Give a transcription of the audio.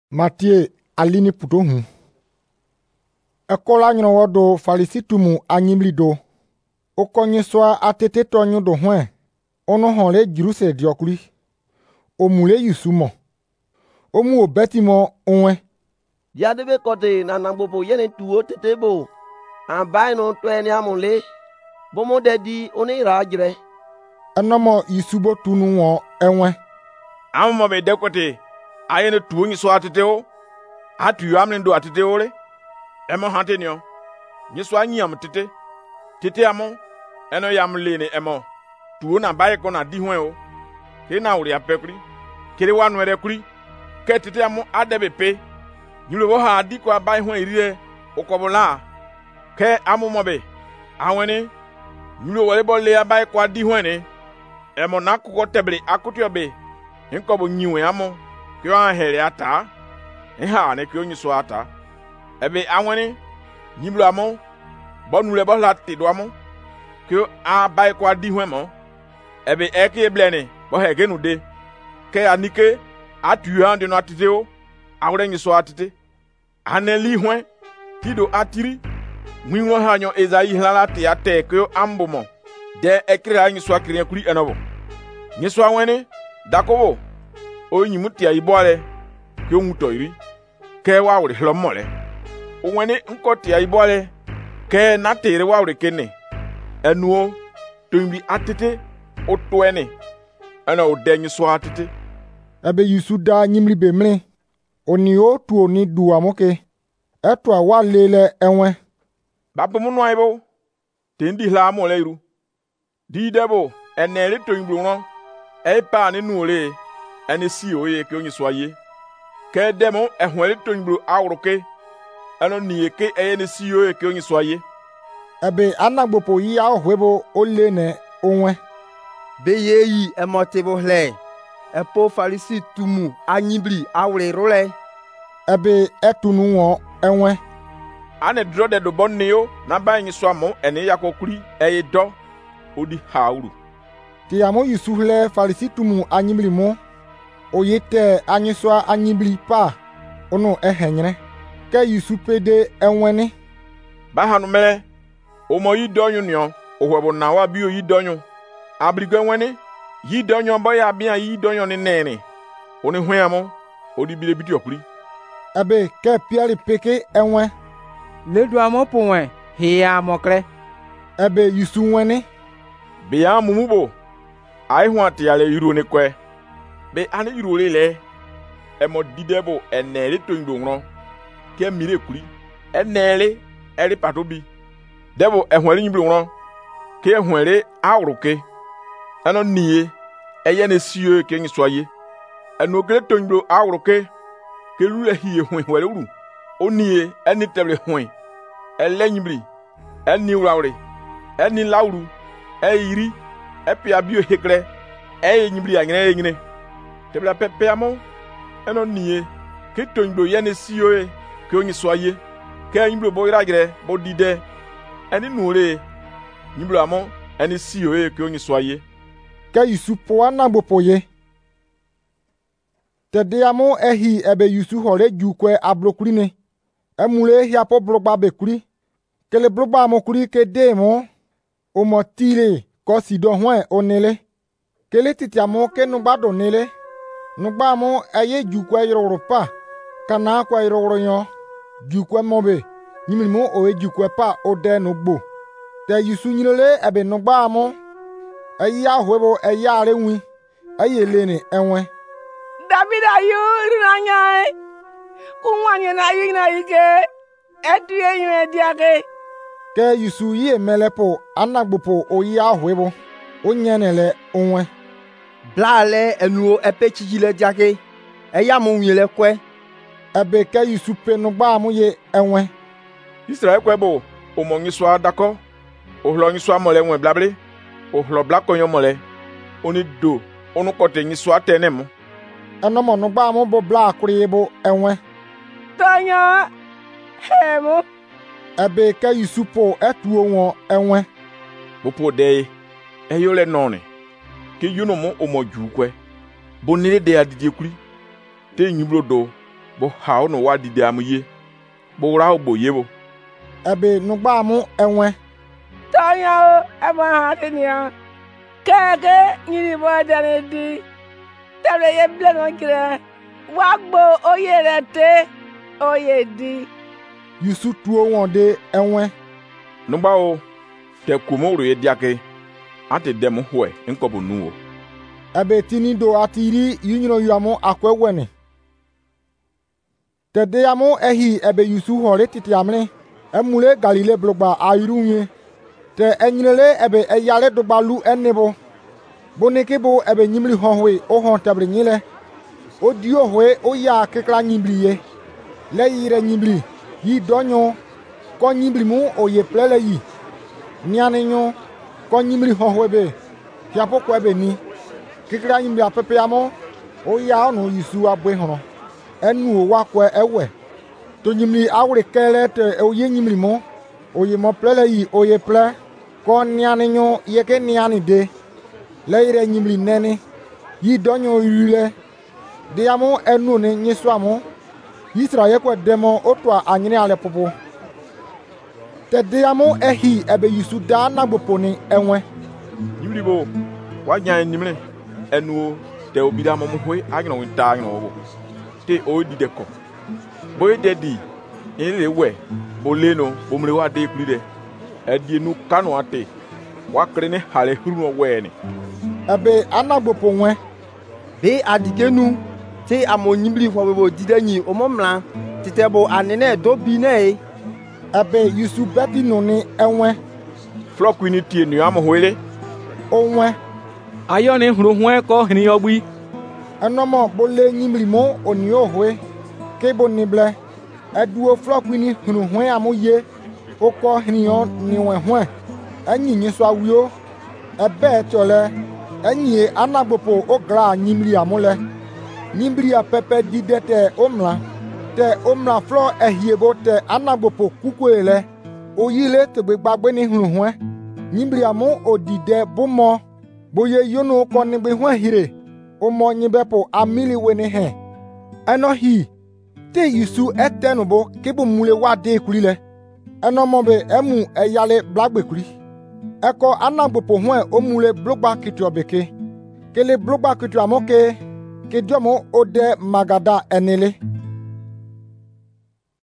Mathieu alini putohu. Ekola nyowo do Farisitumu anyimli do. Okonye soa atete tonyo do hwen. Ono honle Jerusale diokuri. Omule Yusumo. Omu obetimo onwe. Diadebe kote na nangbopo yene tuo tetebo. Ambai no tweni amule. Bomo dedi oni rajre. Enomo Yusubo tunu won enwe. Amo be dekote ayene tuo nyi so ateteo. Atu yo amne ateteo le. Emo hantenio. Nyi so anyam tete. Tete amo eno yam lene emo. Tuo na baye ko na di hwen o. Ke na uri apekuri. Kere wanu ere kuri. Ke tete amo adebe pe. Nyulo wo ha di ko abai hwen ire okobola. Ke amo mobe. Awene nyulo wale bo le abai ko di hwen ne. Emo na kuko tebre akutio be. Nkobo nyiwe amo. Ke wa hele ata. Eha ne ke onyi so ata. Ebe awene nyimlo amo. Bonu le bo la te do amo. Ke abai ko di hwen mo. Ebe eke blene bo hege nu de. Ke anike atu ande no atiteo. Awre nyi so atite. Aneli hwen tido atiri. Mwinwo hanyo Ezayi hlala te ate ke ambomo. De ekira nyi so akiri kuri enobo. Nyi so awene dakobo. Onyi mutia ibole ke onwuto iri. Ke wa wure hlomole. Onwene nkoti ibole ke na tere wa wure kene. Enuo tumbi atite otwene. Ana odenyi so atite. Ebe Yusuda nyimli bemle. Oni o tu oni du amoke. Eto awa lele enwe. Bapo mu no aibo. Tendi hla mo leiru. Di debo enere to imbro. E pa ne nu ole. Ene si oye ke onyi so aye. Ke demo ehwele to imbro awroke. Eno ni eke ene si oye ke onyi so aye. Ebe anagbopo yi ahwebo ole ne onwe. Be yeyi emotebo hle. Epo Farisitumu anyibli awre role. Ebe etunu won enwe. Ane dro de do bonneo na ba nyi so amo ene yakokuri eye do odi hauru. Ti amo Yusuhle Farisitumu anyibli mo. Oyete anyiswa anyibli pa. Ono ehenyre. Ke Yusupede enwene. Ba hanu mele. Omo yi donyo nyo. Ohwebo na wa bi o yi donyo. Abrigo enwene. Yi donyo boya bia yi donyo ni nene. Oni hwen amo. Odi bile biti okuri. Ebe ke piali peke enwe. Le do amo powen. Hiya mokre. Ebe Yusu wene. Be ya mumubo. Ai hwati ale yuro ne kwe. Be ane yuro le. Emo didebo enele to ngronro. Ke mire kuri. Enele eri patobi. Debo ehwere nyibronro. Ke ehwere awruke. Ano niye eye ne siyo ke nyisoye. Eno gre to ngro awruke. Ke lule hiye hwen wele uru. Oniye eni teble hwen. Ele nyibri. Eni urawre. Eni lauru. Eiri. Epi abio hekre. Nyibri anyene nyine. Teble pepe amo. Eno niye. Ke to ngro ye ne siyo ke onyisoye. Ke nyibro boiragre bodide. Eni nure. Nyibro amo eni siyo ke onyisoye. Ke Yusupo anagbopo ye. Tede amo ehi ebe Yusu hore jukwe ablokurine. Emule hiapo blogba bekuri. Kele blogba amokuri ke demo. Omo tire ko sido hwen onele. Kele titi amo ke nugba donele. Nugba amo eye jukwe yororopa. Kana kwa yororo yon. Jukwe mobe. Nyimilimo owe jukwe pa ode nugbo. Te Yusu nyilole ebe nugba amo. Eyi ahwebo eyi arenwi. Eyi lene enwe. David ayu rinanya. Kunwanye na yi na ike. Etu ye diake. Ke Yusu yi emelepo anagbopo oyi ahwebo. Onyenele onwe. Blale enuo epe chichile diake. Eya mo nyele kwe. Ebe ke Yusu pe nugba amu ye enwe. Israel kwebo omo nyiso adako. Ohlo nyiso amole nwe blable. Ohlo blako yon mole. Oni do. Onu kote nyiso atenemo. Enomo nugba amu bo bla akuri ebo enwe. Tanya. Hemo. Ebe ke Yusupo etuo won enwe. Bopo de. Eyole none. Ke yuno mo omo jukwe. Bonile de adidie kuri. Te nyibro do. bo hao no wa dide am ye bo ra bo ye bo ebe nugba mu enwe Tanya o ema hatinia. Keke nyiri bo dane di. Table ye blengo kire. Wagbo oye rete oye di. Yusu tuo won de enwe no ba o te kumo ro ye diake ate dem ho e nkobo nu o ebe tini do atiri yunyino yamu akwewene tede yamu ehi ebe Yusu hore titi amne emule Galile blogba ayirunye te enyinele ebe eyale dogbalu enebo boneke bo ebe nyimli honwe o hon tabre nyile o dio hwe o ya kekla nyimbliye le yire nyimli yi donyo ko nyimli mu oye plele yi niane nyo ko nyimli honwe be hiapo ko ebe ni kekla nyimli apepe amo o ya onu Yusu abwe hono enu wa ko ewe to nyimli awre kele te oye nyimli mo oye mo plele yi oye ple ko niane nyo yeke niane de le yire nyimli nene yi donyo yule de amo enu ne nyiso amo Israel ko demo otwa anyine ale popo te de amo ehi ebe Yusu da na gboponi enwe nyimli bo wa nya nyimle enu te obida mo hwe agno winta agno bo te o di de ko boy dedi ile we boleno bomle wa de kulide edi nu kanu ate wa krene hale huru we ni ebe anagbopo nwe be adigenu te amonyimli fo bo didanyi omomla titebo anene do bi ne ebe Yusu beti no ni enwe flock ni tie nu am hwele onwe Ayo ni huru hwe ko hini ogbi. enomo bole nyimli mo oni ohwe kebo nible eduo flock ni hunu hwe amoye oko hinion ni we hwe anyi nyiso awio ebe tole anyi anagbopo ogra nyimli amole nyimli apepe didete omla te omla flo ehiebo te anagbopo kukwele oyile tegbe gbagbe ni hunu hwe nyimli amu odide bumo boye yono ko ni gbe hwe hire omo nyibepo amili wene he enohi te Yusu etenubo kebo mule wa de kulile enomobe emu eyale blagbe kuli eko anagbopo hwe omule blogba kitio beke kele blogba kitio amoke kediomo ode magada enele